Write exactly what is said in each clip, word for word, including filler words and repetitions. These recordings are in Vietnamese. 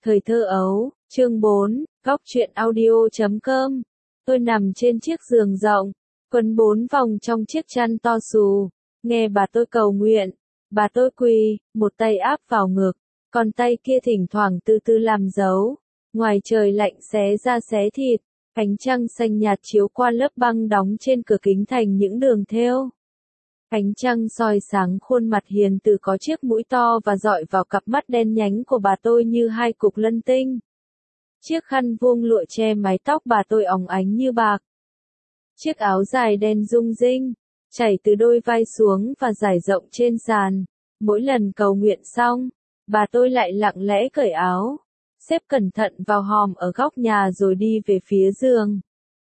Thời thơ ấu, chương bốn, góc truyện audio chấm com. Tôi nằm trên chiếc giường rộng, quấn bốn vòng trong chiếc chăn to xù, nghe bà tôi cầu nguyện. Bà tôi quỳ, một tay áp vào ngực, còn tay kia thỉnh thoảng từ từ làm dấu. Ngoài trời lạnh xé da xé thịt, ánh trăng xanh nhạt chiếu qua lớp băng đóng trên cửa kính thành những đường thêu. Ánh trăng soi sáng khuôn mặt hiền từ có chiếc mũi to và dọi vào cặp mắt đen nhánh của bà tôi như hai cục lân tinh. Chiếc khăn vuông lụa che mái tóc bà tôi óng ánh như bạc. Chiếc áo dài đen rung rinh, chảy từ đôi vai xuống và trải rộng trên sàn. Mỗi lần cầu nguyện xong, bà tôi lại lặng lẽ cởi áo, xếp cẩn thận vào hòm ở góc nhà rồi đi về phía giường.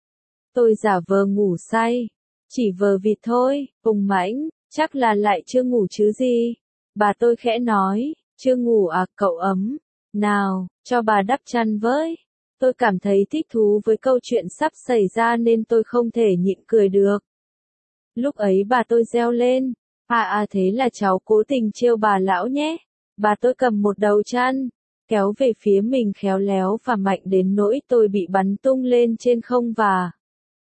Tôi giả vờ ngủ say. Chỉ vờ vịt thôi, Hùng Mãnh, chắc là lại chưa ngủ chứ gì. Bà tôi khẽ nói, chưa ngủ à cậu ấm. Nào, cho bà đắp chăn với. Tôi cảm thấy thích thú với câu chuyện sắp xảy ra nên tôi không thể nhịn cười được. Lúc ấy bà tôi reo lên, à à thế là cháu cố tình trêu bà lão nhé. Bà tôi cầm một đầu chăn, kéo về phía mình khéo léo và mạnh đến nỗi tôi bị bắn tung lên trên không và...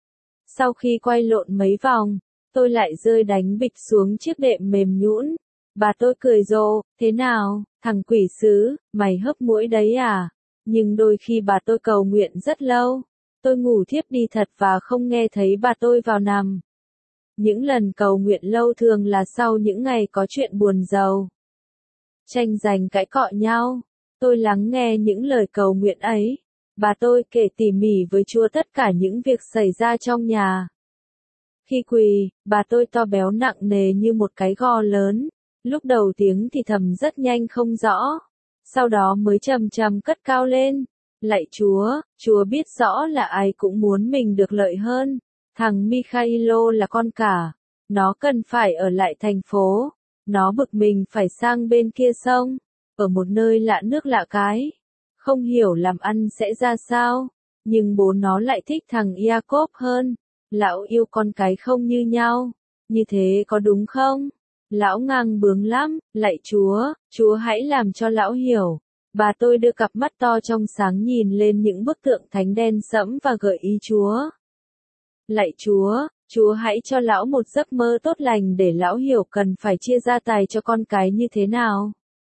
Sau khi quay lộn mấy vòng, tôi lại rơi đánh bịch xuống chiếc đệm mềm nhũn. Bà tôi cười rộ, thế nào, thằng quỷ sứ, mày hấp mũi đấy à? Nhưng đôi khi bà tôi cầu nguyện rất lâu. Tôi ngủ thiếp đi thật và không nghe thấy bà tôi vào nằm. Những lần cầu nguyện lâu thường là sau những ngày có chuyện buồn rầu. Tranh giành cãi cọ nhau. Tôi lắng nghe những lời cầu nguyện ấy. Bà tôi kể tỉ mỉ với Chúa tất cả những việc xảy ra trong nhà. Khi quỳ, bà tôi to béo nặng nề như một cái gò lớn. Lúc đầu tiếng thì thầm rất nhanh không rõ. Sau đó mới trầm trầm cất cao lên. Lạy Chúa, Chúa biết rõ là ai cũng muốn mình được lợi hơn. Thằng Mikhailo là con cả. Nó cần phải ở lại thành phố. Nó bực mình phải sang bên kia sông. Ở một nơi lạ nước lạ cái. Không hiểu làm ăn sẽ ra sao, nhưng bố nó lại thích thằng Jacob hơn. Lão yêu con cái không như nhau, như thế có đúng không? Lão ngang bướng lắm, lạy Chúa, Chúa hãy làm cho lão hiểu. Bà tôi đưa cặp mắt to trong sáng nhìn lên những bức tượng thánh đen sẫm và gợi ý Chúa. Lạy Chúa, Chúa hãy cho lão một giấc mơ tốt lành để lão hiểu cần phải chia gia tài cho con cái như thế nào.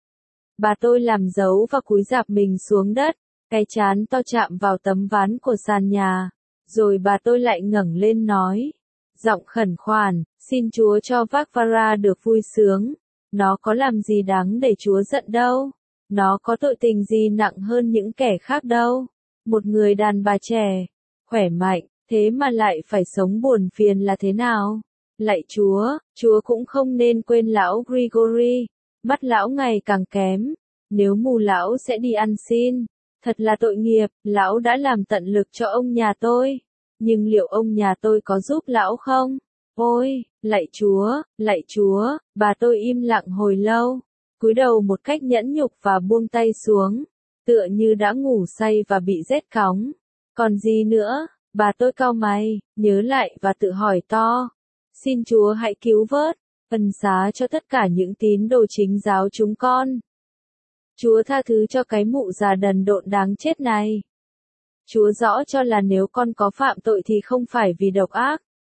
Bà tôi làm dấu và cúi rạp mình xuống đất, cái trán to chạm vào tấm ván của sàn nhà. Rồi bà tôi lại ngẩng lên nói, giọng khẩn khoản, xin Chúa cho Varvara được vui sướng. Nó có làm gì đáng để Chúa giận đâu. Nó có tội tình gì nặng hơn những kẻ khác đâu. Một người đàn bà trẻ, khỏe mạnh, thế mà lại phải sống buồn phiền là thế nào? Lạy Chúa, Chúa cũng không nên quên lão Grigory. Mắt lão ngày càng kém, nếu mù lão sẽ đi ăn xin. Thật là tội nghiệp, lão đã làm tận lực cho ông nhà tôi. Nhưng liệu ông nhà tôi có giúp lão không? Ôi, lạy Chúa, lạy Chúa, bà tôi im lặng hồi lâu, cúi đầu một cách nhẫn nhục và buông tay xuống, tựa như đã ngủ say và bị rét cóng. Còn gì nữa? Bà tôi cau mày, nhớ lại và tự hỏi to. Xin Chúa hãy cứu vớt. Ân xá cho tất cả những tín đồ chính giáo chúng con. Chúa tha thứ cho cái mụ già đần độn đáng chết này. Chúa rõ cho là nếu con có phạm tội thì không phải vì độc ác,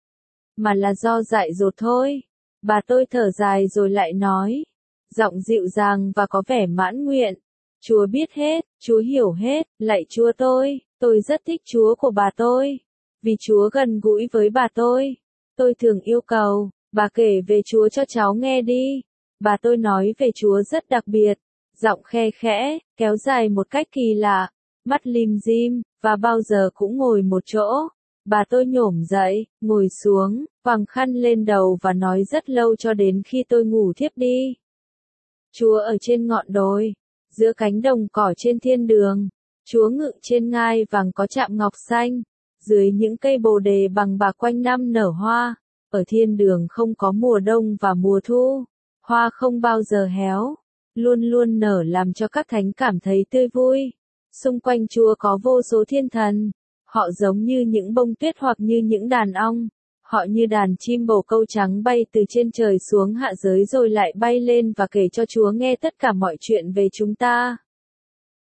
mà là do dại dột thôi. Bà tôi thở dài rồi lại nói, giọng dịu dàng và có vẻ mãn nguyện. Chúa biết hết, Chúa hiểu hết, lạy Chúa tôi, tôi rất thích Chúa của bà tôi. Vì Chúa gần gũi với bà tôi, tôi thường yêu cầu, bà kể về Chúa cho cháu nghe đi. Bà tôi nói về Chúa rất đặc biệt, giọng khe khẽ, kéo dài một cách kỳ lạ, mắt lim dim, và bao giờ cũng ngồi một chỗ. Bà tôi nhổm dậy, ngồi xuống, quàng khăn lên đầu và nói rất lâu cho đến khi tôi ngủ thiếp đi. Chúa ở trên ngọn đồi, giữa cánh đồng cỏ trên thiên đường. Chúa ngự trên ngai vàng có chạm ngọc xanh, dưới những cây bồ đề bằng bạc quanh năm nở hoa. Ở thiên đường không có mùa đông và mùa thu, hoa không bao giờ héo, luôn luôn nở làm cho các thánh cảm thấy tươi vui. Xung quanh Chúa có vô số thiên thần, họ giống như những bông tuyết hoặc như những đàn ong, họ như đàn chim bồ câu trắng bay từ trên trời xuống hạ giới rồi lại bay lên và kể cho Chúa nghe tất cả mọi chuyện về chúng ta.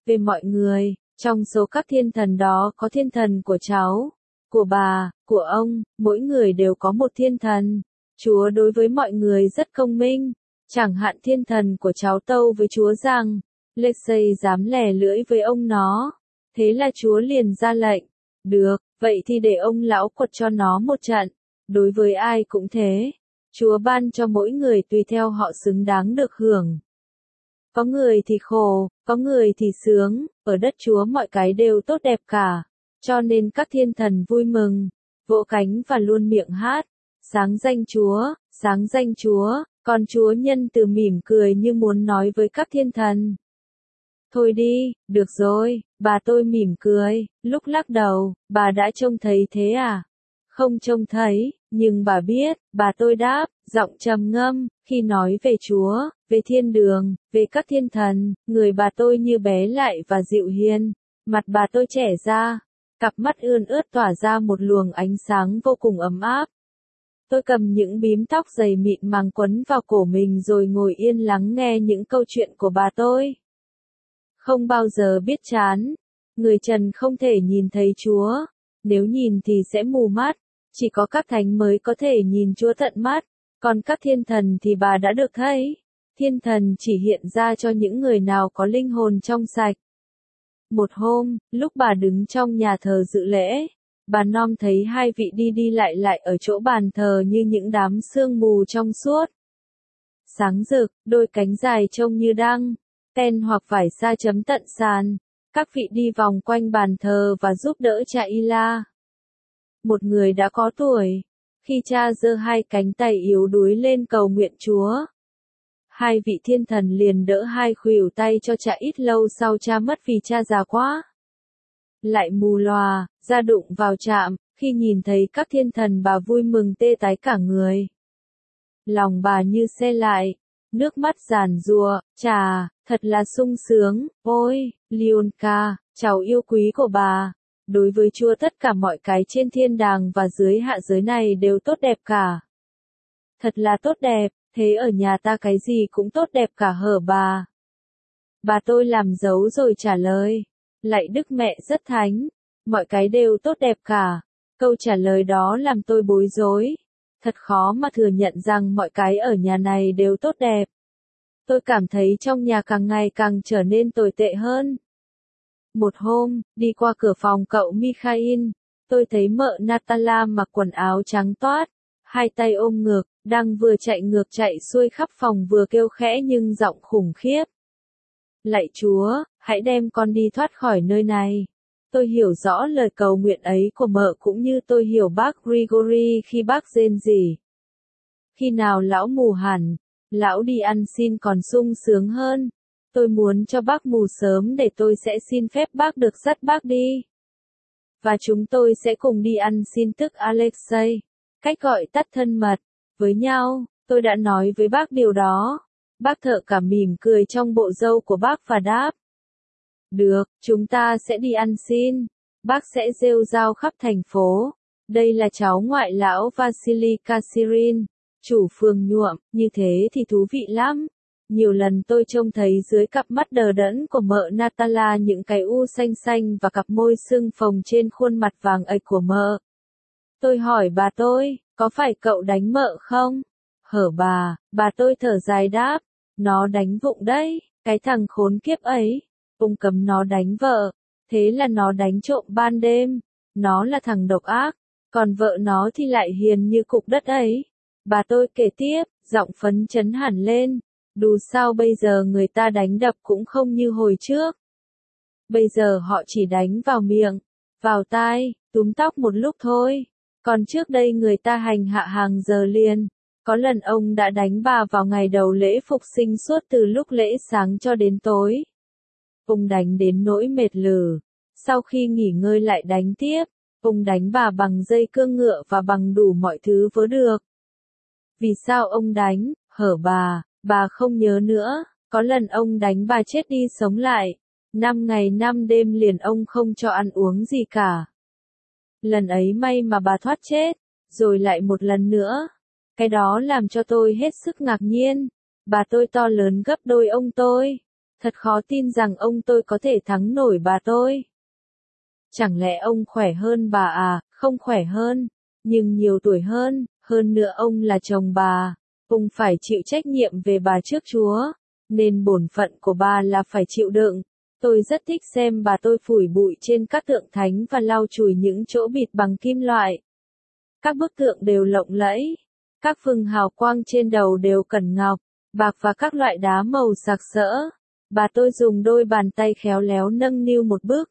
về mọi người, trong số các thiên thần đó có thiên thần của cháu, của bà, của ông, mỗi người đều có một thiên thần. Chúa đối với mọi người rất công minh, chẳng hạn thiên thần của cháu tâu với Chúa rằng, Lexei dám lè lưỡi với ông nó, thế là Chúa liền ra lệnh, được, vậy thì để ông lão quật cho nó một trận, đối với ai cũng thế, Chúa ban cho mỗi người tùy theo họ xứng đáng được hưởng. Có người thì khổ, có người thì sướng, ở đất Chúa mọi cái đều tốt đẹp cả, cho nên các thiên thần vui mừng, vỗ cánh và luôn miệng hát, sáng danh Chúa, sáng danh Chúa, còn Chúa nhân từ mỉm cười như muốn nói với các thiên thần. Thôi đi, được rồi, bà tôi mỉm cười, lúc lắc đầu, bà đã trông thấy thế à? Không trông thấy, nhưng bà biết, bà tôi đáp, giọng trầm ngâm, khi nói về Chúa, về thiên đường, về các thiên thần, người bà tôi như bé lại và dịu hiền, mặt bà tôi trẻ ra, cặp mắt ươn ướt tỏa ra một luồng ánh sáng vô cùng ấm áp. Tôi cầm những bím tóc dày mịn màng quấn vào cổ mình rồi ngồi yên lắng nghe những câu chuyện của bà tôi. Không bao giờ biết chán, người trần không thể nhìn thấy Chúa, nếu nhìn thì sẽ mù mắt, chỉ có các thánh mới có thể nhìn Chúa tận mắt, còn các thiên thần thì bà đã được thấy. Thiên thần chỉ hiện ra cho những người nào có linh hồn trong sạch. Một hôm, lúc bà đứng trong nhà thờ dự lễ, bà Nom thấy hai vị đi đi lại lại ở chỗ bàn thờ như những đám sương mù trong suốt. Sáng rực, đôi cánh dài trông như đăng, ten hoặc vải sa chấm tận sàn. Các vị đi vòng quanh bàn thờ và giúp đỡ cha Ila. Một người đã có tuổi. Khi cha giơ hai cánh tay yếu đuối lên cầu nguyện Chúa, hai vị thiên thần liền đỡ hai khuỷu tay cho cha ít lâu sau cha mất vì cha già quá. Lại mù lòa, ra đụng vào chạm, khi nhìn thấy các thiên thần bà vui mừng tê tái cả người. Lòng bà như se lại, nước mắt giàn giụa, chà, thật là sung sướng, ôi, Lyonka, cháu yêu quý của bà. Đối với Chúa tất cả mọi cái trên thiên đàng và dưới hạ giới này đều tốt đẹp cả. Thật là tốt đẹp, thế ở nhà ta cái gì cũng tốt đẹp cả hở bà. Bà tôi làm dấu rồi trả lời. Lạy Đức Mẹ rất thánh, mọi cái đều tốt đẹp cả. Câu trả lời đó làm tôi bối rối. Thật khó mà thừa nhận rằng mọi cái ở nhà này đều tốt đẹp. Tôi cảm thấy trong nhà càng ngày càng trở nên tồi tệ hơn. Một hôm, đi qua cửa phòng cậu Mikhail, tôi thấy mợ Natala mặc quần áo trắng toát, hai tay ôm ngực, đang vừa chạy ngược chạy xuôi khắp phòng vừa kêu khẽ nhưng giọng khủng khiếp. Lạy Chúa, hãy đem con đi thoát khỏi nơi này. Tôi hiểu rõ lời cầu nguyện ấy của mợ cũng như tôi hiểu bác Grigory khi bác rên rỉ. Khi nào lão mù hẳn, lão đi ăn xin còn sung sướng hơn. Tôi muốn cho bác mù sớm để tôi sẽ xin phép bác được dắt bác đi. Và chúng tôi sẽ cùng đi ăn xin tức Alexei, cách gọi tắt thân mật, với nhau. Tôi đã nói với bác điều đó. Bác thợ cả mỉm cười trong bộ râu của bác và đáp. Được, chúng ta sẽ đi ăn xin. Bác sẽ rêu rao khắp thành phố. Đây là cháu ngoại lão Vasily Kasirin, chủ phường nhuộm, như thế thì thú vị lắm. Nhiều lần tôi trông thấy dưới cặp mắt đờ đẫn của mợ Natala những cái u xanh xanh và cặp môi sưng phồng trên khuôn mặt vàng ạch của mợ. Tôi hỏi bà tôi, có phải cậu đánh mợ không? Hở bà, bà tôi thở dài đáp, nó đánh vụng đấy, cái thằng khốn kiếp ấy. Ông cấm nó đánh vợ, thế là nó đánh trộm ban đêm. Nó là thằng độc ác, còn vợ nó thì lại hiền như cục đất ấy. Bà tôi kể tiếp, giọng phấn chấn hẳn lên. Dù sao bây giờ người ta đánh đập cũng không như hồi trước. Bây giờ họ chỉ đánh vào miệng, vào tai, túm tóc một lúc thôi. Còn trước đây người ta hành hạ hàng giờ liền. Có lần ông đã đánh bà vào ngày đầu lễ phục sinh suốt từ lúc lễ sáng cho đến tối. Ông đánh đến nỗi mệt lử. Sau khi nghỉ ngơi lại đánh tiếp, ông đánh bà bằng dây cương ngựa và bằng đủ mọi thứ vớ được. Vì sao ông đánh, hở bà, bà không nhớ nữa, có lần ông đánh bà chết đi sống lại. Năm ngày năm đêm liền ông không cho ăn uống gì cả. Lần ấy may mà bà thoát chết, rồi lại một lần nữa. Cái đó làm cho tôi hết sức ngạc nhiên. Bà tôi to lớn gấp đôi ông tôi. Thật khó tin rằng ông tôi có thể thắng nổi bà tôi. Chẳng lẽ ông khỏe hơn bà à? Không khỏe hơn, nhưng nhiều tuổi hơn, hơn nữa ông là chồng bà. Ông phải chịu trách nhiệm về bà trước Chúa, nên bổn phận của bà là phải chịu đựng. Tôi rất thích xem bà tôi phủi bụi trên các tượng thánh và lau chùi những chỗ bịt bằng kim loại. Các bức tượng đều lộng lẫy, các phừng hào quang trên đầu đều cẩn ngọc, bạc và các loại đá màu sặc sỡ. Bà tôi dùng đôi bàn tay khéo léo nâng niu một bức.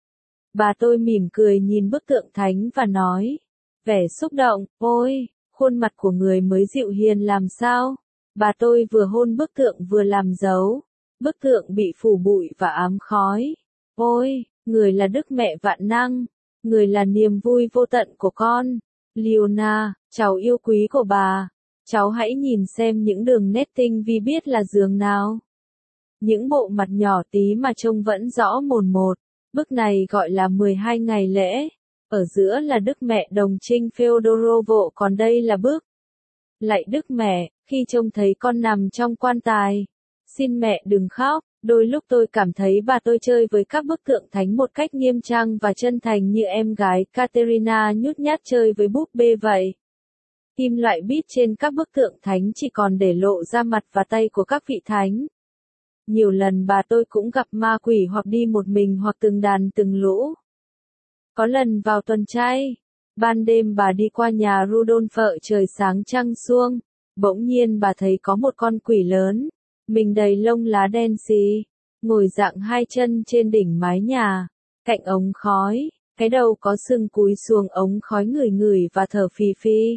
Bà tôi mỉm cười nhìn bức tượng thánh và nói, vẻ xúc động, ôi, khuôn mặt của người mới dịu hiền làm sao? Bà tôi vừa hôn bức tượng vừa làm dấu. Bức tượng bị phủ bụi và ám khói. Ôi, người là Đức Mẹ vạn năng, người là niềm vui vô tận của con. Leona, cháu yêu quý của bà, cháu hãy nhìn xem những đường nét tinh vi biết là giường nào. Những bộ mặt nhỏ tí mà trông vẫn rõ mồn một. Bức này gọi là mười hai ngày lễ. Ở giữa là Đức Mẹ Đồng Trinh Feodorovo, còn đây là bức Lạy Đức Mẹ, khi trông thấy con nằm trong quan tài. Xin mẹ đừng khóc. Đôi lúc tôi cảm thấy bà tôi chơi với các bức tượng thánh một cách nghiêm trang và chân thành như em gái Katerina nhút nhát chơi với búp bê vậy. Kim loại bít trên các bức tượng thánh chỉ còn để lộ ra mặt và tay của các vị thánh. Nhiều lần bà tôi cũng gặp ma quỷ hoặc đi một mình hoặc từng đàn từng lũ. Có lần vào tuần trai, ban đêm bà đi qua nhà Rudolph trời sáng trăng suông, bỗng nhiên bà thấy có một con quỷ lớn, mình đầy lông lá đen xì, ngồi dạng hai chân trên đỉnh mái nhà, cạnh ống khói, cái đầu có sừng cúi xuống ống khói ngửi ngửi và thở phì phì.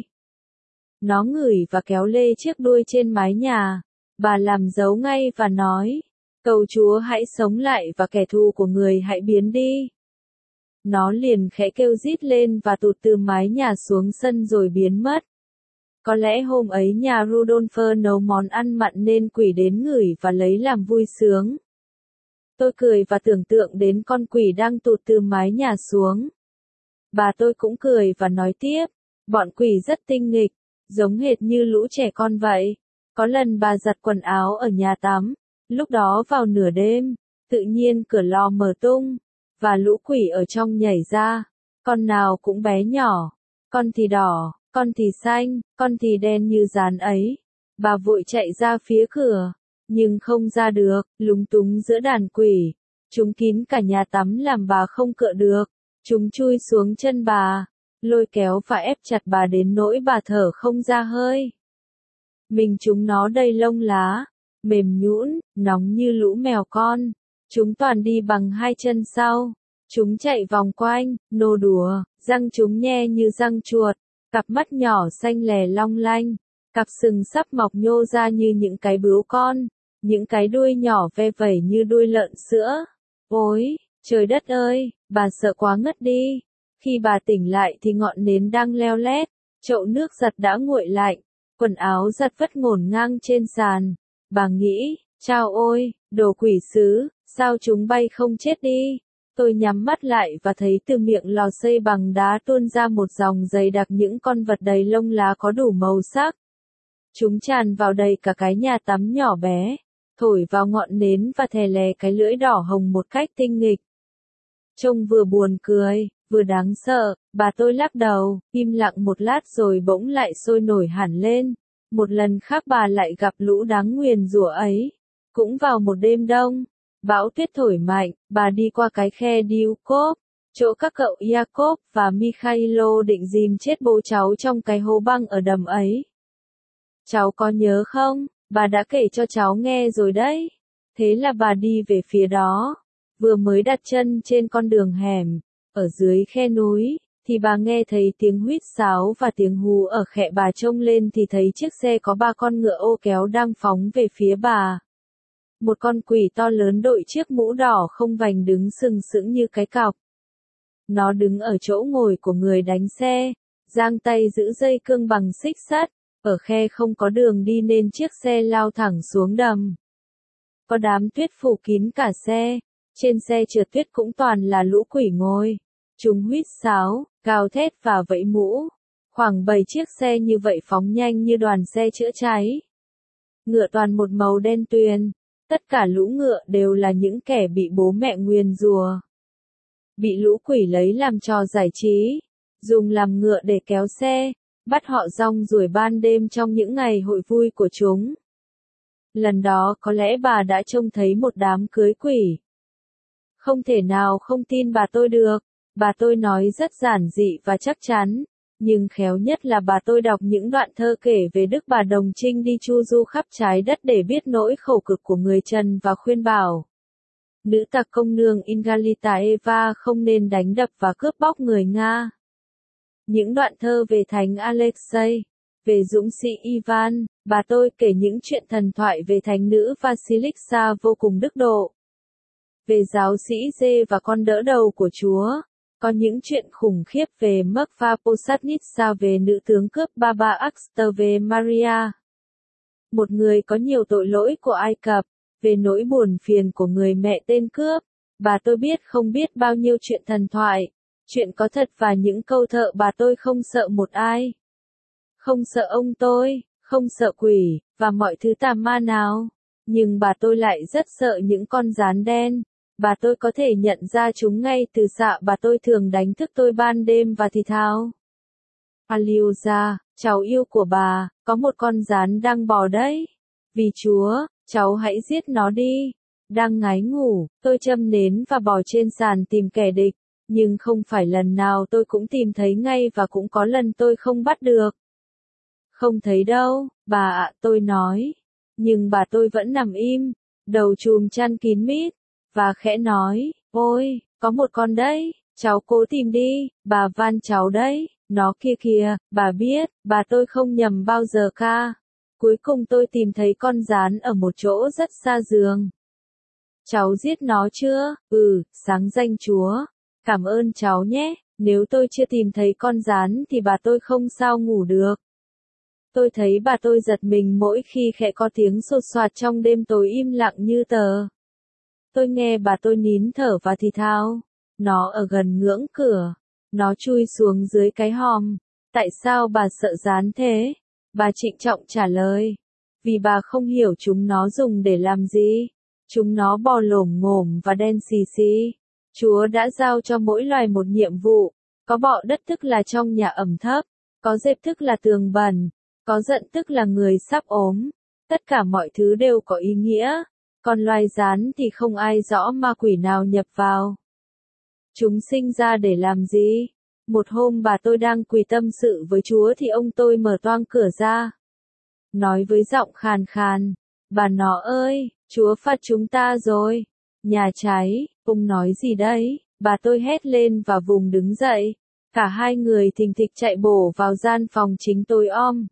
Nó ngửi và kéo lê chiếc đuôi trên mái nhà, bà làm dấu ngay và nói, cầu Chúa hãy sống lại và kẻ thù của người hãy biến đi. Nó liền khẽ kêu rít lên và tụt từ mái nhà xuống sân rồi biến mất. Có lẽ hôm ấy nhà Rudolph nấu món ăn mặn nên quỷ đến ngửi và lấy làm vui sướng. Tôi cười và tưởng tượng đến con quỷ đang tụt từ mái nhà xuống. Bà tôi cũng cười và nói tiếp, bọn quỷ rất tinh nghịch, giống hệt như lũ trẻ con vậy. Có lần bà giặt quần áo ở nhà tắm, lúc đó vào nửa đêm, tự nhiên cửa lò mở tung, và lũ quỷ ở trong nhảy ra, con nào cũng bé nhỏ, con thì đỏ, con thì xanh, con thì đen như dán ấy. Bà vội chạy ra phía cửa, nhưng không ra được, lúng túng giữa đàn quỷ. Chúng kín cả nhà tắm làm bà không cựa được. Chúng chui xuống chân bà, lôi kéo và ép chặt bà đến nỗi bà thở không ra hơi. Mình chúng nó đầy lông lá, mềm nhũn, nóng như lũ mèo con. Chúng toàn đi bằng hai chân sau. Chúng chạy vòng quanh, nô đùa, răng chúng nhe như răng chuột. Cặp mắt nhỏ xanh lè long lanh, cặp sừng sắp mọc nhô ra như những cái bướu con, những cái đuôi nhỏ ve vẩy như đuôi lợn sữa. Ôi, trời đất ơi, bà sợ quá ngất đi. Khi bà tỉnh lại thì ngọn nến đang leo lét, chậu nước giặt đã nguội lạnh, quần áo giặt vất ngổn ngang trên sàn. Bà nghĩ, chao ôi, đồ quỷ sứ, sao chúng bay không chết đi? Tôi nhắm mắt lại và thấy từ miệng lò xây bằng đá tuôn ra một dòng dày đặc những con vật đầy lông lá có đủ màu sắc. Chúng tràn vào đầy cả cái nhà tắm nhỏ bé, thổi vào ngọn nến và thè lè cái lưỡi đỏ hồng một cách tinh nghịch. Trông vừa buồn cười, vừa đáng sợ, bà tôi lắc đầu, im lặng một lát rồi bỗng lại sôi nổi hẳn lên. Một lần khác bà lại gặp lũ đáng nguyền rủa ấy. Cũng vào một đêm đông, bão tuyết thổi mạnh, bà đi qua cái khe Diukov, chỗ các cậu Yakov và Mikhailo định dìm chết bố cháu trong cái hố băng ở đầm ấy. Cháu có nhớ không? Bà đã kể cho cháu nghe rồi đấy. Thế là bà đi về phía đó. Vừa mới đặt chân trên con đường hẻm, ở dưới khe núi, thì bà nghe thấy tiếng huýt sáo và tiếng hú ở khẹ. Bà trông lên thì thấy chiếc xe có ba con ngựa ô kéo đang phóng về phía bà. Một con quỷ to lớn đội chiếc mũ đỏ không vành đứng sừng sững như cái cọc. Nó đứng ở chỗ ngồi của người đánh xe, giang tay giữ dây cương bằng xích sắt, ở khe không có đường đi nên chiếc xe lao thẳng xuống đầm. Có đám tuyết phủ kín cả xe, trên xe trượt tuyết cũng toàn là lũ quỷ ngồi. Chúng huýt sáo, gào thét và vẫy mũ. Khoảng bảy chiếc xe như vậy phóng nhanh như đoàn xe chữa cháy. Ngựa toàn một màu đen tuyền, Tất cả lũ ngựa đều là những kẻ bị bố mẹ nguyền rủa. Bị lũ quỷ lấy làm trò giải trí, dùng làm ngựa để kéo xe, bắt họ rong ruổi ban đêm trong những ngày hội vui của chúng. Lần đó có lẽ bà đã trông thấy một đám cưới quỷ. Không thể nào không tin bà tôi được, bà tôi nói rất giản dị và chắc chắn, nhưng khéo nhất là bà tôi đọc những đoạn thơ kể về Đức Bà Đồng Trinh đi chu du khắp trái đất để biết nỗi khổ cực của người Trần và khuyên bảo nữ tặc công nương Ingalita Eva không nên đánh đập và cướp bóc người Nga. Những đoạn thơ về thánh Alexei, về dũng sĩ Ivan, bà tôi kể những chuyện thần thoại về thánh nữ Vasilisa vô cùng đức độ. Về giáo sĩ Dê và con đỡ đầu của Chúa, có những chuyện khủng khiếp về Mrkva Posadnitsa, về nữ tướng cướp Baba Axter, về Maria, một người có nhiều tội lỗi của Ai Cập, về nỗi buồn phiền của người mẹ tên cướp. Bà tôi biết không biết bao nhiêu chuyện thần thoại, chuyện có thật và những câu thơ. Bà tôi không sợ một ai. Không sợ ông tôi, không sợ quỷ, và mọi thứ tà ma nào. Nhưng bà tôi lại rất sợ những con rán đen. Bà tôi có thể nhận ra chúng ngay từ xạ. Bà tôi thường đánh thức tôi ban đêm và thì thào: Aliuza, cháu yêu của bà, có một con rán đang bò đấy. Vì Chúa, cháu hãy giết nó đi. Đang ngái ngủ, tôi châm nến và bò trên sàn tìm kẻ địch, nhưng không phải lần nào tôi cũng tìm thấy ngay, và cũng có lần tôi không bắt được. Không thấy đâu, bà ạ, tôi nói. Nhưng bà tôi vẫn nằm im, đầu chùm chăn kín mít, và khẽ nói: Ôi, có một con đấy, cháu cố tìm đi, bà van cháu đấy, nó kia kìa, bà biết, bà tôi không nhầm bao giờ ca. Cuối cùng tôi tìm thấy con rán ở một chỗ rất xa giường. Cháu giết nó chưa? Ừ, sáng danh Chúa. Cảm ơn cháu nhé, nếu tôi chưa tìm thấy con rán thì bà tôi không sao ngủ được. Tôi thấy bà tôi giật mình mỗi khi khẽ có tiếng sột soạt trong đêm tối im lặng như tờ. Tôi nghe bà tôi nín thở và thì thào: Nó ở gần ngưỡng cửa. Nó chui xuống dưới cái hòm. Tại sao bà sợ rán thế? Bà trịnh trọng trả lời: Vì bà không hiểu chúng nó dùng để làm gì. Chúng nó bò lổm ngổm và đen xì xì. Chúa đã giao cho mỗi loài một nhiệm vụ. Có bọ đất tức là trong nhà ẩm thấp. Có dẹp tức là tường bẩn. Có giận tức là người sắp ốm. Tất cả mọi thứ đều có ý nghĩa. Còn loài rán thì không ai rõ ma quỷ nào nhập vào. Chúng sinh ra để làm gì? Một hôm bà tôi đang quỳ tâm sự với Chúa thì ông tôi mở toang cửa ra. Nói với giọng khàn khàn: Bà nó ơi, Chúa phạt chúng ta rồi. Nhà cháy, ông nói gì đấy? Bà tôi hét lên và vùng đứng dậy. Cả hai người thình thịch chạy bổ vào gian phòng chính tối om.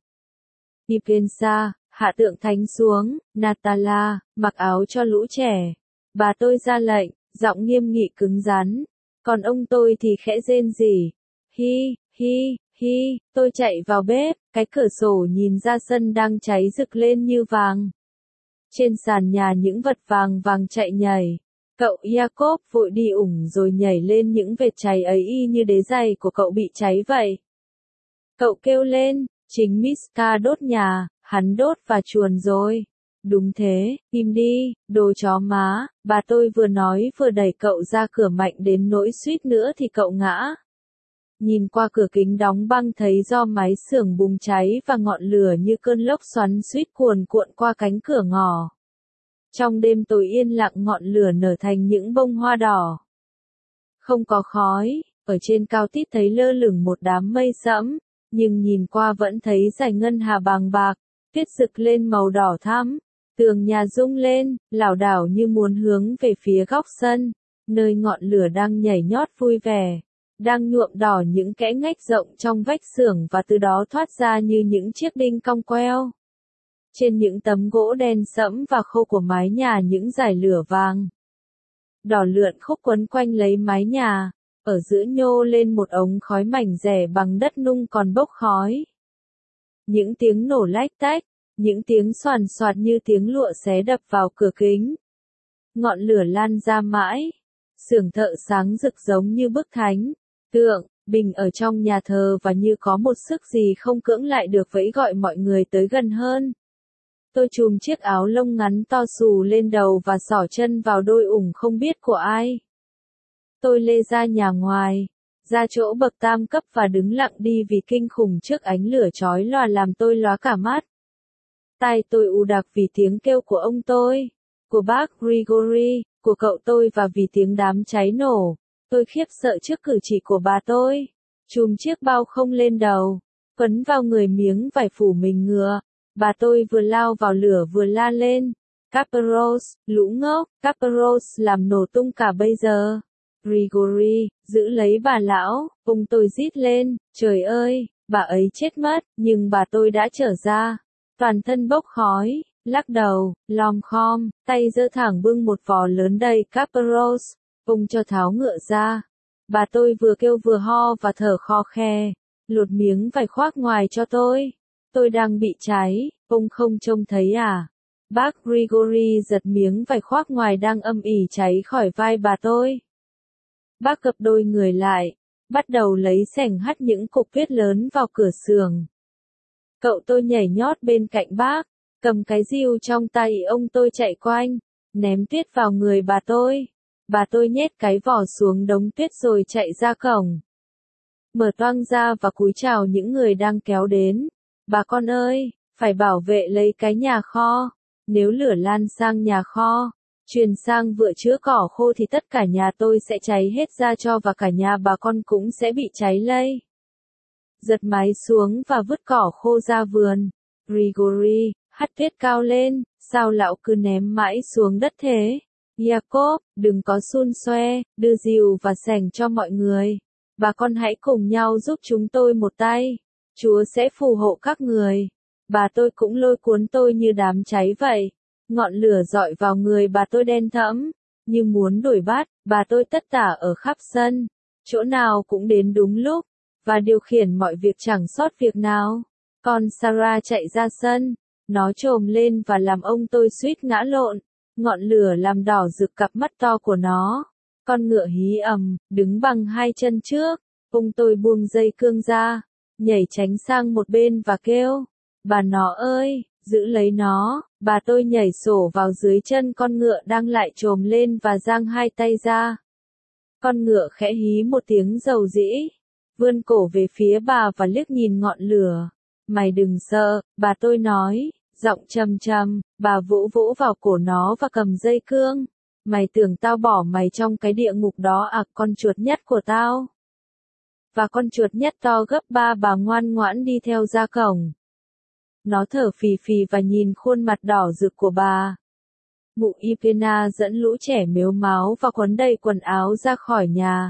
Ipensa, hạ tượng thánh xuống. Natala, mặc áo cho lũ trẻ. Bà tôi ra lệnh, giọng nghiêm nghị cứng rắn. Còn ông tôi thì khẽ rên rỉ. Hi, hi, hi, tôi chạy vào bếp, cái cửa sổ nhìn ra sân đang cháy rực lên như vàng. Trên sàn nhà những vật vàng vàng chạy nhảy. Cậu Jacob vội đi ủng rồi nhảy lên những vệt cháy ấy y như đế giày của cậu bị cháy vậy. Cậu kêu lên: Chính Miska đốt nhà, hắn đốt và chuồn rồi. Đúng thế, im đi, đồ chó má. Bà tôi vừa nói vừa đẩy cậu ra cửa mạnh đến nỗi suýt nữa thì cậu ngã. Nhìn qua cửa kính đóng băng thấy do máy xưởng bùng cháy và ngọn lửa như cơn lốc xoắn xuýt cuồn cuộn qua cánh cửa ngỏ. Trong đêm tối yên lặng ngọn lửa nở thành những bông hoa đỏ. Không có khói, ở trên cao tít thấy lơ lửng một đám mây sẫm, nhưng nhìn qua vẫn thấy dải ngân hà bàng bạc, tuyết rực lên màu đỏ thắm. Tường nhà rung lên, lảo đảo như muốn hướng về phía góc sân, nơi ngọn lửa đang nhảy nhót vui vẻ, đang nhuộm đỏ những kẽ ngách rộng trong vách xưởng và từ đó thoát ra như những chiếc đinh cong queo. Trên những tấm gỗ đen sẫm và khô của mái nhà những dải lửa vàng đỏ lượn khúc quấn quanh lấy mái nhà, ở giữa nhô lên một ống khói mảnh rẻ bằng đất nung còn bốc khói. Những tiếng nổ lách tách, những tiếng xoàn xoạt như tiếng lụa xé đập vào cửa kính. Ngọn lửa lan ra mãi. Xưởng thợ sáng rực giống như bức thánh, tượng, bình ở trong nhà thờ và như có một sức gì không cưỡng lại được vẫy gọi mọi người tới gần hơn. Tôi chùm chiếc áo lông ngắn to xù lên đầu và xỏ chân vào đôi ủng không biết của ai. Tôi lê ra nhà ngoài, ra chỗ bậc tam cấp và đứng lặng đi vì kinh khủng trước ánh lửa chói lòa làm tôi lóa cả mắt. Tai tôi ù đặc vì tiếng kêu của ông tôi, của bác Grigory, của cậu tôi và vì tiếng đám cháy nổ. Tôi khiếp sợ trước cử chỉ của bà tôi. Chùm chiếc bao không lên đầu, quấn vào người miếng vải phủ mình ngựa. Bà tôi vừa lao vào lửa vừa la lên. Caparros, lũ ngốc, Caparros làm nổ tung cả bây giờ. Grigory, giữ lấy bà lão, ông tôi rít lên, trời ơi, bà ấy chết mất, nhưng bà tôi đã trở ra. Toàn thân bốc khói, lắc đầu, lom khom, tay giơ thẳng bưng một vò lớn đầy Caparros, ông cho tháo ngựa ra. Bà tôi vừa kêu vừa ho và thở khò khe, lột miếng vải khoác ngoài cho tôi. Tôi đang bị cháy, ông không trông thấy à? Bác Grigory giật miếng vải khoác ngoài đang âm ỉ cháy khỏi vai bà tôi. Bác gập đôi người lại, bắt đầu lấy xẻng hắt những cục tuyết lớn vào cửa xưởng. Cậu tôi nhảy nhót bên cạnh bác, cầm cái rìu trong tay ông tôi chạy quanh, ném tuyết vào người bà tôi. Bà tôi nhét cái vỏ xuống đống tuyết rồi chạy ra cổng. Mở toang ra và cúi chào những người đang kéo đến. Bà con ơi, phải bảo vệ lấy cái nhà kho. Nếu lửa lan sang nhà kho, truyền sang vựa chứa cỏ khô thì tất cả nhà tôi sẽ cháy hết ra cho và cả nhà bà con cũng sẽ bị cháy lây. Giật máy xuống và vứt cỏ khô ra vườn. Grigory, hắt tuyết cao lên, sao lão cứ ném mãi xuống đất thế? Jacob, đừng có xun xoe, đưa rìu và xẻng cho mọi người. Bà con hãy cùng nhau giúp chúng tôi một tay. Chúa sẽ phù hộ các người. Bà tôi cũng lôi cuốn tôi như đám cháy vậy. Ngọn lửa dọi vào người bà tôi đen thẫm, như muốn đuổi bắt. Bà tôi tất tả ở khắp sân, chỗ nào cũng đến đúng lúc, và điều khiển mọi việc chẳng sót việc nào. Con Sarah chạy ra sân, nó trồm lên và làm ông tôi suýt ngã lộn. Ngọn lửa làm đỏ rực cặp mắt to của nó. Con ngựa hí ầm, đứng bằng hai chân trước. Ông tôi buông dây cương ra, nhảy tránh sang một bên và kêu, bà nó ơi, giữ lấy nó. Bà tôi nhảy sổ vào dưới chân con ngựa đang lại trồm lên và giang hai tay ra. Con ngựa khẽ hí một tiếng dầu dĩ, vươn cổ về phía bà và liếc nhìn ngọn lửa. Mày đừng sợ, bà tôi nói, giọng trầm trầm. Bà vỗ vỗ vào cổ nó và cầm dây cương. Mày tưởng tao bỏ mày trong cái địa ngục đó à, con chuột nhất của tao? Và con chuột nhất to gấp ba bà ngoan ngoãn đi theo ra cổng. Nó thở phì phì và nhìn khuôn mặt đỏ rực của bà. Mụ Ipena dẫn lũ trẻ mếu máo và quấn đầy quần áo ra khỏi nhà.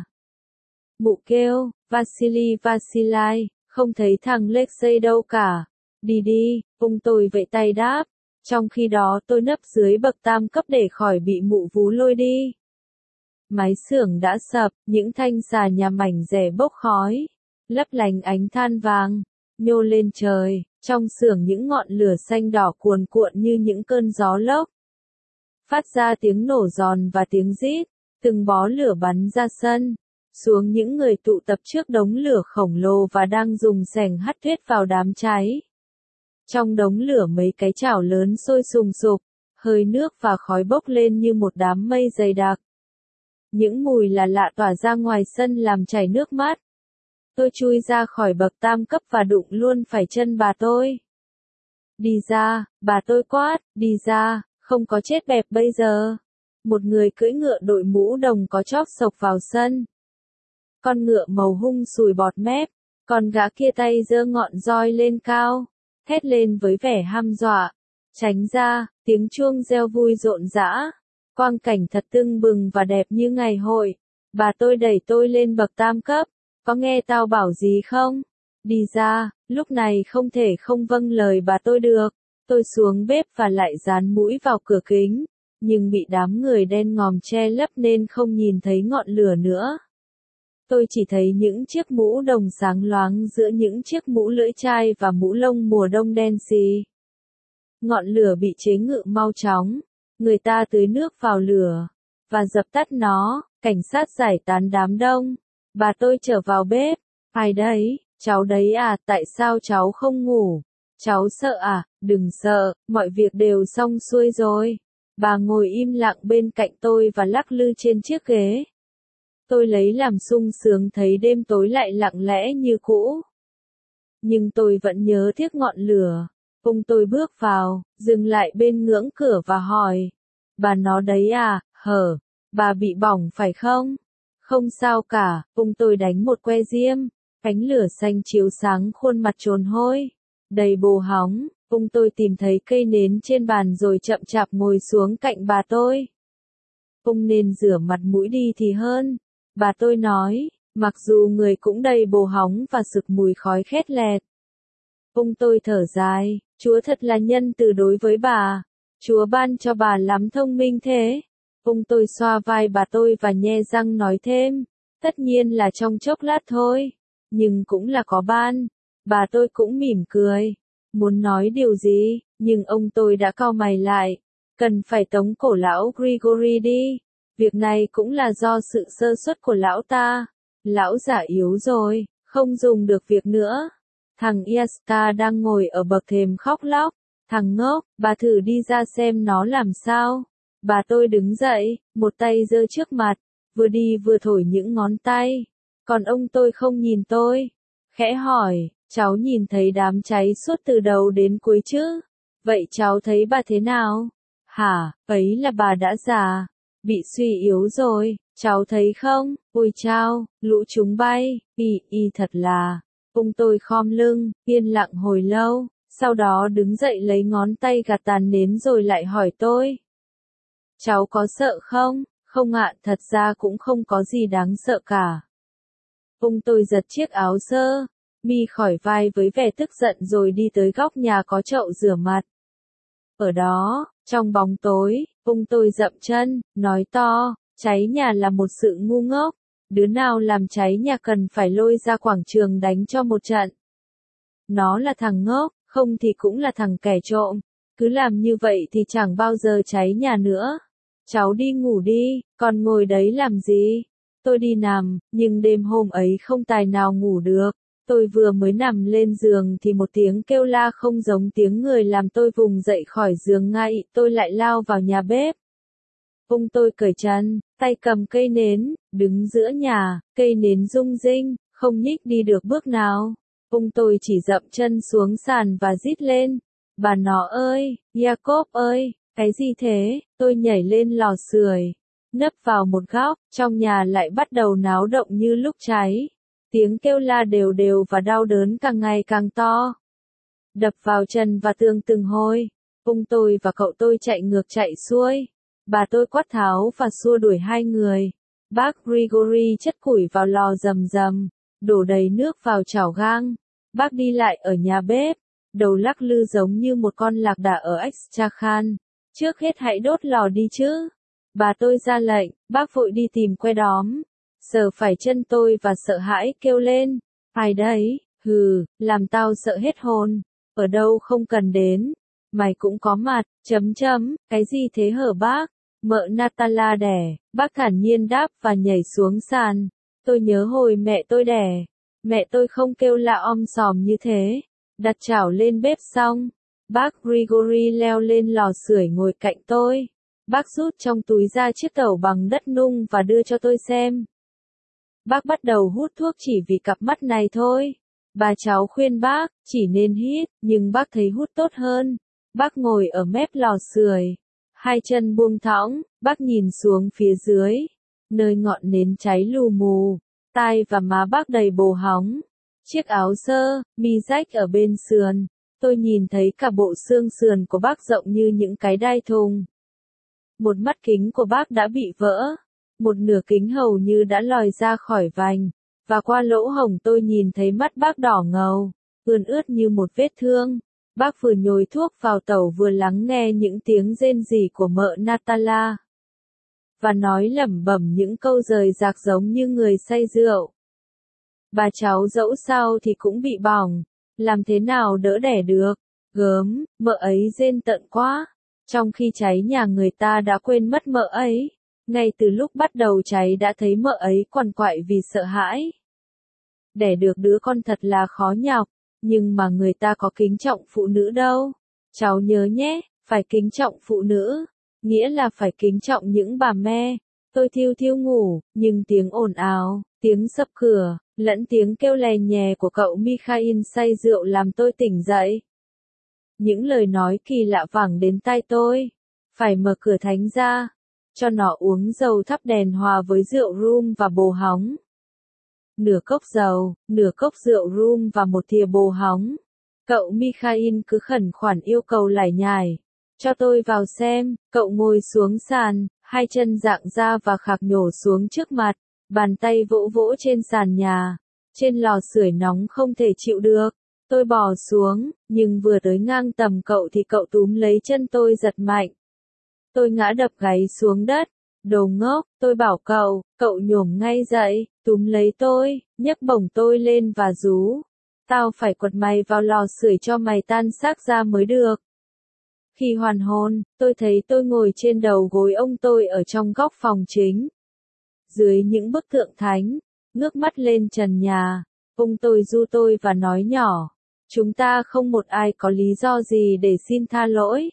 Mụ kêu, Vasily Vasilai, không thấy thằng Lexei đâu cả. Đi đi, ông tôi vẫy tay đáp. Trong khi đó tôi nấp dưới bậc tam cấp để khỏi bị mụ vú lôi đi. Mái xưởng đã sập, những thanh xà nhà mảnh rẻ bốc khói, lấp lánh ánh than vàng, nhô lên trời. Trong xưởng những ngọn lửa xanh đỏ cuồn cuộn như những cơn gió lốc. Phát ra tiếng nổ giòn và tiếng rít, từng bó lửa bắn ra sân, xuống những người tụ tập trước đống lửa khổng lồ và đang dùng xẻng hắt tuyết vào đám cháy. Trong đống lửa mấy cái chảo lớn sôi sùng sục, hơi nước và khói bốc lên như một đám mây dày đặc. Những mùi là lạ tỏa ra ngoài sân làm chảy nước mắt. Tôi chui ra khỏi bậc tam cấp và đụng luôn phải chân bà tôi. Đi ra, bà tôi quát, đi ra, không có chết bẹp bây giờ. Một người cưỡi ngựa đội mũ đồng có chóp sộc vào sân. Con ngựa màu hung sùi bọt mép, còn gã kia tay giơ ngọn roi lên cao, thét lên với vẻ hăm dọa. Tránh ra, tiếng chuông reo vui rộn rã. Quang cảnh thật tưng bừng và đẹp như ngày hội. Bà tôi đẩy tôi lên bậc tam cấp. Có nghe tao bảo gì không? Đi ra, lúc này không thể không vâng lời bà tôi được. Tôi xuống bếp và lại dán mũi vào cửa kính, nhưng bị đám người đen ngòm che lấp nên không nhìn thấy ngọn lửa nữa. Tôi chỉ thấy những chiếc mũ đồng sáng loáng giữa những chiếc mũ lưỡi chai và mũ lông mùa đông đen xì. Ngọn lửa bị chế ngự mau chóng, người ta tưới nước vào lửa và dập tắt nó. Cảnh sát giải tán đám đông. Bà tôi trở vào bếp. Ai đấy, cháu đấy à, tại sao cháu không ngủ? Cháu sợ à? Đừng sợ, mọi việc đều xong xuôi rồi. Bà ngồi im lặng bên cạnh tôi và lắc lư trên chiếc ghế. Tôi lấy làm sung sướng thấy đêm tối lại lặng lẽ như cũ. Nhưng tôi vẫn nhớ tiếc ngọn lửa. Ông tôi bước vào, dừng lại bên ngưỡng cửa và hỏi. Bà nó đấy à, hở, bà bị bỏng phải không? Không sao cả, ông tôi đánh một que diêm. Ánh lửa xanh chiếu sáng khuôn mặt trồn hôi. Đầy bồ hóng, ông tôi tìm thấy cây nến trên bàn rồi chậm chạp ngồi xuống cạnh bà tôi. Ông nên rửa mặt mũi đi thì hơn. Bà tôi nói, mặc dù người cũng đầy bồ hóng và sực mùi khói khét lẹt. Ông tôi thở dài, Chúa thật là nhân từ đối với bà. Chúa ban cho bà lắm thông minh thế. Ông tôi xoa vai bà tôi và nhe răng nói thêm, tất nhiên là trong chốc lát thôi, nhưng cũng là có ban. Bà tôi cũng mỉm cười, muốn nói điều gì, nhưng ông tôi đã cau mày lại. Cần phải tống cổ lão Grigory đi. Việc này cũng là do sự sơ suất của lão ta. Lão già yếu rồi, không dùng được việc nữa. Thằng Iasta đang ngồi ở bậc thềm khóc lóc. Thằng ngốc, bà thử đi ra xem nó làm sao. Bà tôi đứng dậy, một tay giơ trước mặt, vừa đi vừa thổi những ngón tay. Còn ông tôi không nhìn tôi. Khẽ hỏi, cháu nhìn thấy đám cháy suốt từ đầu đến cuối chứ? Vậy cháu thấy bà thế nào? Hả, ấy là bà đã già, bị suy yếu rồi, cháu thấy không? Ôi chao, lũ chúng bay, y y thật là. Ông tôi khom lưng, yên lặng hồi lâu, sau đó đứng dậy lấy ngón tay gạt tàn nến rồi lại hỏi tôi. Cháu có sợ không? Không ạ, thật ra cũng không có gì đáng sợ cả. Ông tôi giật chiếc áo sơ mi khỏi vai với vẻ tức giận rồi đi tới góc nhà có chậu rửa mặt. Ở đó, trong bóng tối, ông tôi dậm chân, nói to, cháy nhà là một sự ngu ngốc. Đứa nào làm cháy nhà cần phải lôi ra quảng trường đánh cho một trận. Nó là thằng ngốc, không thì cũng là thằng kẻ trộm. Cứ làm như vậy thì chẳng bao giờ cháy nhà nữa. Cháu đi ngủ đi, còn ngồi đấy làm gì? Tôi đi nằm, nhưng đêm hôm ấy không tài nào ngủ được. Tôi vừa mới nằm lên giường thì một tiếng kêu la không giống tiếng người làm tôi vùng dậy khỏi giường ngay. Tôi lại lao vào nhà bếp. Ông tôi cởi trần, tay cầm cây nến, đứng giữa nhà, cây nến rung rinh, không nhích đi được bước nào. Ông tôi chỉ dậm chân xuống sàn và rít lên. Bà nó ơi, Jacob ơi, cái gì thế? Tôi nhảy lên lò sưởi, nấp vào một góc, trong nhà lại bắt đầu náo động như lúc cháy. Tiếng kêu la đều đều và đau đớn càng ngày càng to. Đập vào chân và tường từng hồi. Ông tôi và cậu tôi chạy ngược chạy xuôi. Bà tôi quát tháo và xua đuổi hai người. Bác Grigory chất củi vào lò rầm rầm, đổ đầy nước vào chảo gang. Bác đi lại ở nhà bếp, đầu lắc lư giống như một con lạc đà ở Astrakhan. Trước hết hãy đốt lò đi chứ. Bà tôi ra lệnh, bác vội đi tìm que đóm. Sờ phải chân tôi và sợ hãi kêu lên. Ai đấy, hừ, làm tao sợ hết hồn. Ở đâu không cần đến. Mày cũng có mặt, chấm chấm, cái gì thế hở bác? Mợ Natala đẻ, bác thản nhiên đáp và nhảy xuống sàn. Tôi nhớ hồi mẹ tôi đẻ. Mẹ tôi không kêu la om sòm như thế. Đặt chảo lên bếp xong. Bác Grigory leo lên lò sưởi ngồi cạnh tôi. Bác rút trong túi ra chiếc tẩu bằng đất nung và đưa cho tôi xem. Bác bắt đầu hút thuốc chỉ vì cặp mắt này thôi. Bà cháu khuyên bác, chỉ nên hít, nhưng bác thấy hút tốt hơn. Bác ngồi ở mép lò sưởi, hai chân buông thõng, bác nhìn xuống phía dưới, nơi ngọn nến cháy lù mù, tai và má bác đầy bồ hóng. Chiếc áo sơ mi rách ở bên sườn, tôi nhìn thấy cả bộ xương sườn của bác rộng như những cái đai thùng. Một mắt kính của bác đã bị vỡ, một nửa kính hầu như đã lòi ra khỏi vành, và qua lỗ hổng tôi nhìn thấy mắt bác đỏ ngầu, ươn ướt như một vết thương. Bác vừa nhồi thuốc vào tẩu vừa lắng nghe những tiếng rên rỉ của mợ Natala, và nói lẩm bẩm những câu rời rạc giống như người say rượu. Bà cháu dẫu sao thì cũng bị bỏng, làm thế nào đỡ đẻ được, gớm, mợ ấy rên tận quá. Trong khi cháy nhà người ta đã quên mất mợ ấy, ngay từ lúc bắt đầu cháy đã thấy mợ ấy quằn quại vì sợ hãi. Đẻ được đứa con thật là khó nhọc, Nhưng mà người ta có kính trọng phụ nữ đâu. Cháu nhớ nhé, phải kính trọng phụ nữ. Nghĩa là phải kính trọng những bà mẹ. Tôi thiêu thiêu ngủ, nhưng tiếng ồn ào, tiếng sập cửa, lẫn tiếng kêu lè nhè của cậu Mikhail say rượu làm tôi tỉnh dậy. Những lời nói kỳ lạ vẳng đến tai tôi. Phải mở cửa thánh ra, cho nó uống dầu thắp đèn hòa với rượu rum và bồ hóng. Nửa cốc dầu, nửa cốc rượu rum và một thìa bồ hóng. Cậu Mikhail cứ khẩn khoản yêu cầu lải nhải. Cho tôi vào xem, cậu ngồi xuống sàn, hai chân dạng ra và khạc nhổ xuống trước mặt, bàn tay vỗ vỗ trên sàn nhà. Trên lò sưởi nóng không thể chịu được. Tôi bò xuống, nhưng vừa tới ngang tầm cậu thì cậu túm lấy chân tôi giật mạnh. Tôi ngã đập gáy xuống đất. Đồ ngốc, tôi bảo cậu, cậu nhổm ngay dậy, túm lấy tôi, nhấc bổng tôi lên và rú. Tao phải quật mày vào lò sưởi cho mày tan xác ra mới được. Khi hoàn hồn, tôi thấy tôi ngồi trên đầu gối ông tôi ở trong góc phòng chính. Dưới những bức tượng thánh, ngước mắt lên trần nhà, ông tôi ru tôi và nói nhỏ. Chúng ta không một ai có lý do gì để xin tha lỗi.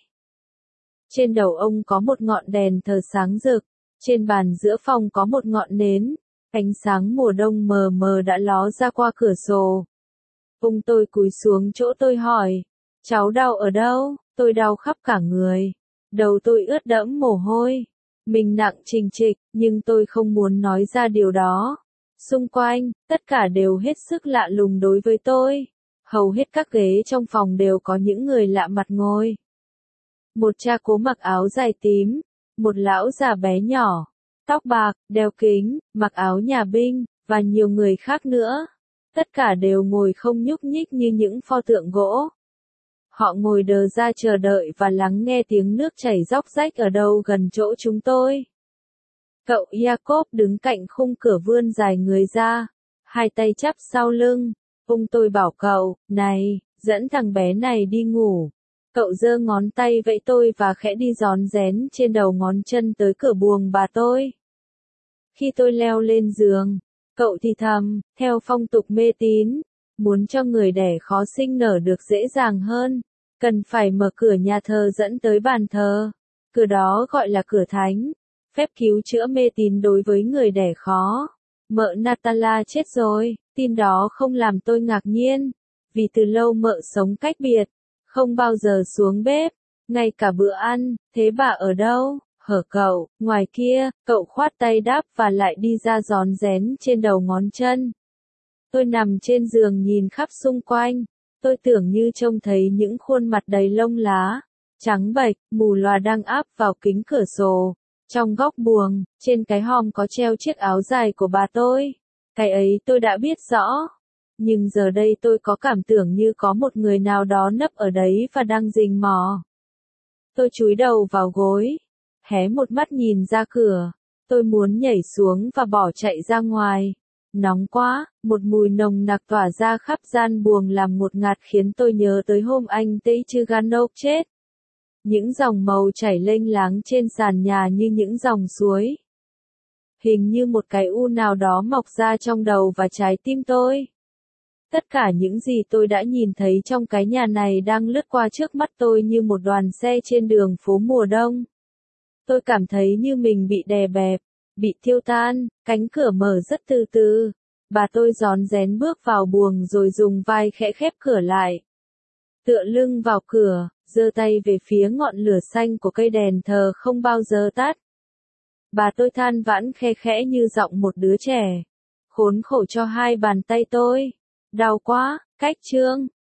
Trên đầu ông có một ngọn đèn thờ sáng rực, trên bàn giữa phòng có một ngọn nến, ánh sáng mùa đông mờ mờ đã ló ra qua cửa sổ. Ông tôi cúi xuống chỗ tôi hỏi, cháu đau ở đâu? Tôi đau khắp cả người. Đầu tôi ướt đẫm mồ hôi. Mình nặng trịch trịch, nhưng tôi không muốn nói ra điều đó. Xung quanh, tất cả đều hết sức lạ lùng đối với tôi. Hầu hết các ghế trong phòng đều có những người lạ mặt ngồi. Một cha cố mặc áo dài tím, một lão già bé nhỏ, tóc bạc, đeo kính, mặc áo nhà binh, và nhiều người khác nữa. Tất cả đều ngồi không nhúc nhích như những pho tượng gỗ. Họ ngồi đờ ra chờ đợi và lắng nghe tiếng nước chảy róc rách ở đâu gần chỗ chúng tôi. Cậu Jacob đứng cạnh khung cửa vươn dài người ra, hai tay chắp sau lưng. Ông tôi bảo cậu, này, dẫn thằng bé này đi ngủ. Cậu giơ ngón tay vẫy tôi và khẽ đi rón rén trên đầu ngón chân tới cửa buồng bà tôi. Khi tôi leo lên giường, cậu thì thầm, theo phong tục mê tín, muốn cho người đẻ khó sinh nở được dễ dàng hơn, cần phải mở cửa nhà thờ dẫn tới bàn thờ. Cửa đó gọi là cửa thánh, phép cứu chữa mê tín đối với người đẻ khó. Mợ Natala chết rồi, tin đó không làm tôi ngạc nhiên, vì từ lâu mợ sống cách biệt, không bao giờ xuống bếp, ngay cả bữa ăn. Thế bà ở đâu? Hở cậu, ngoài kia. Cậu khoát tay đáp và lại đi ra rón rén trên đầu ngón chân. Tôi nằm trên giường nhìn khắp xung quanh, tôi tưởng như trông thấy những khuôn mặt đầy lông lá, trắng bệch, mù lòa đang áp vào kính cửa sổ. Trong góc buồng, trên cái hòm có treo chiếc áo dài của bà tôi. Cái ấy tôi đã biết rõ. Nhưng giờ đây tôi có cảm tưởng như có một người nào đó nấp ở đấy và đang rình mò. Tôi chúi đầu vào gối, hé một mắt nhìn ra cửa. Tôi muốn nhảy xuống và bỏ chạy ra ngoài. Nóng quá, một mùi nồng nặc tỏa ra khắp gian buồng làm ngột ngạt khiến tôi nhớ tới hôm anh Teichganov chết. Những dòng màu chảy lênh láng trên sàn nhà như những dòng suối. Hình như một cái u nào đó mọc ra trong đầu và trái tim tôi. Tất cả những gì tôi đã nhìn thấy trong cái nhà này đang lướt qua trước mắt tôi như một đoàn xe trên đường phố mùa đông. Tôi cảm thấy như mình bị đè bẹp, bị thiêu tan. Cánh cửa mở rất từ từ. Bà tôi rón rén bước vào buồng rồi dùng vai khẽ khép cửa lại. Tựa lưng vào cửa, giơ tay về phía ngọn lửa xanh của cây đèn thờ không bao giờ tắt. Bà tôi than vãn khe khẽ như giọng một đứa trẻ. Khốn khổ cho hai bàn tay tôi. Đau quá, cách chương.